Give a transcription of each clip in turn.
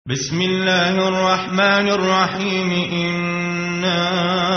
بسم الله الرحمن الرحيم. إنا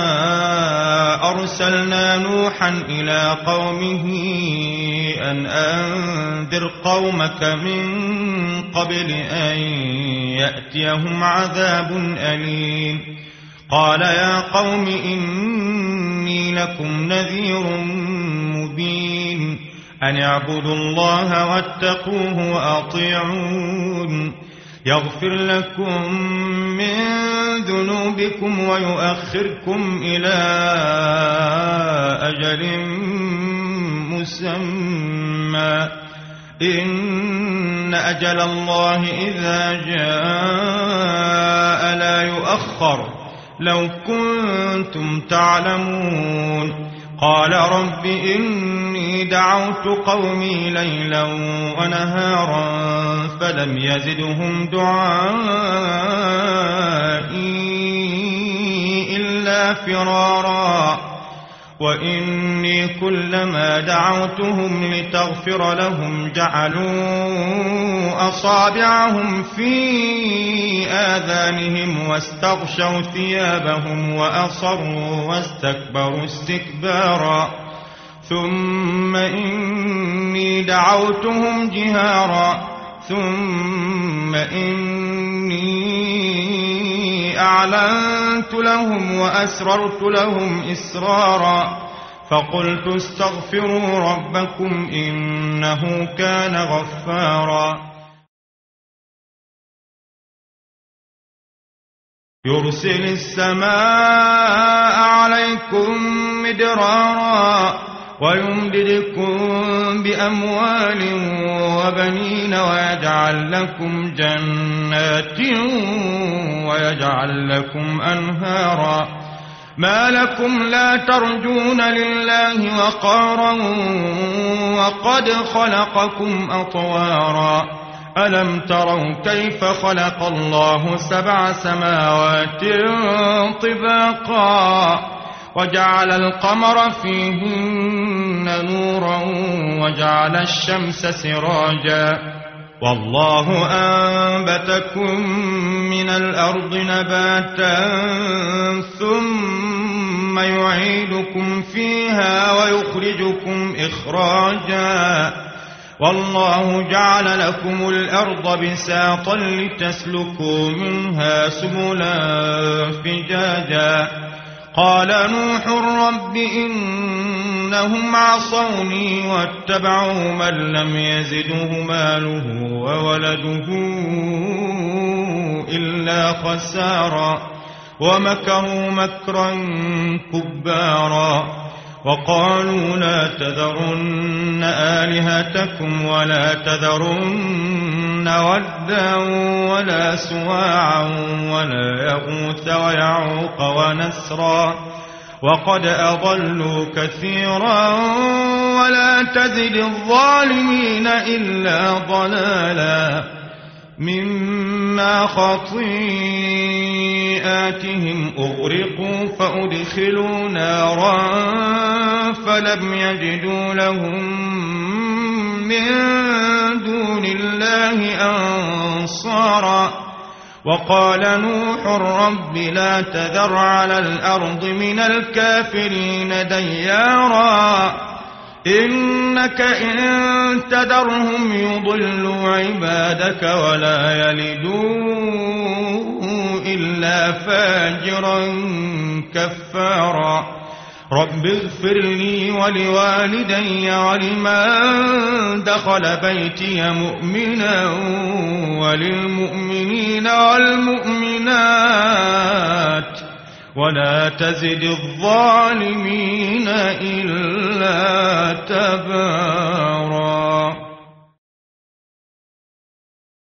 أرسلنا نوحا إلى قومه أن أنذر قومك من قبل أن يأتيهم عذاب أليم. قال يا قوم إني لكم نذير مبين أن اعبدوا الله واتقوه وأطيعون يغفر لكم من ذنوبكم ويؤخركم إلى أجل مسمى إن أجل الله إذا جاء لا يؤخر لو كنتم تعلمون. قال رب إني دعوت قومي ليلا ونهارا فلم يزدهم دعائي إلا فرارا وإني كلما دعوتهم لتغفر لهم جعلوا أصابعهم في آذانهم واستغشوا ثيابهم وأصروا واستكبروا استكبارا ثم إني دعوتهم جهارا ثم إني أعلنت لهم وأسررت لهم إسرارا فقلت استغفروا ربكم إنه كان غفارا يرسل السماء عليكم مدرارا ويمددكم بأموال وبنين ويجعل لكم جنات ويجعل لكم أنهارا ما لكم لا ترجون لله وقارا وقد خلقكم أطوارا ألم تروا كيف خلق الله 7 سماوات طباقا وجعل القمر فيهن نورا وجعل الشمس سراجا والله أنبتكم من الأرض نباتا ثم يعيدكم فيها ويخرجكم إخراجا والله جعل لكم الأرض بساطا لتسلكوا منها سبلا فجاجا قال نوح رب إنهم عصوني واتبعوا من لم يزده ماله وولده إلا خسارا ومكروا مكرا كبارا وقالوا لا تذرن آلهتكم ولا تذرن ودا ولا سواعا ولا يغوث ويعوق ونسرا وقد أضلوا كثيرا ولا تزد الظالمين إلا ضلالا مما خطيئاتهم أغرقوا فأدخلوا نارا فلم يجدوا لهم من دون الله أنصارا وقال نوح رب لا تذر على الأرض من الكافرين ديارا إنك إن تذرهم يضلوا عبادك ولا يلدوا إلا فاجرا كفارا رب اغفر لي ولوالدي ولمن دخل بيتي مؤمنا وللمؤمنين والمؤمنات ولا تزد الظالمين إلا تبارا.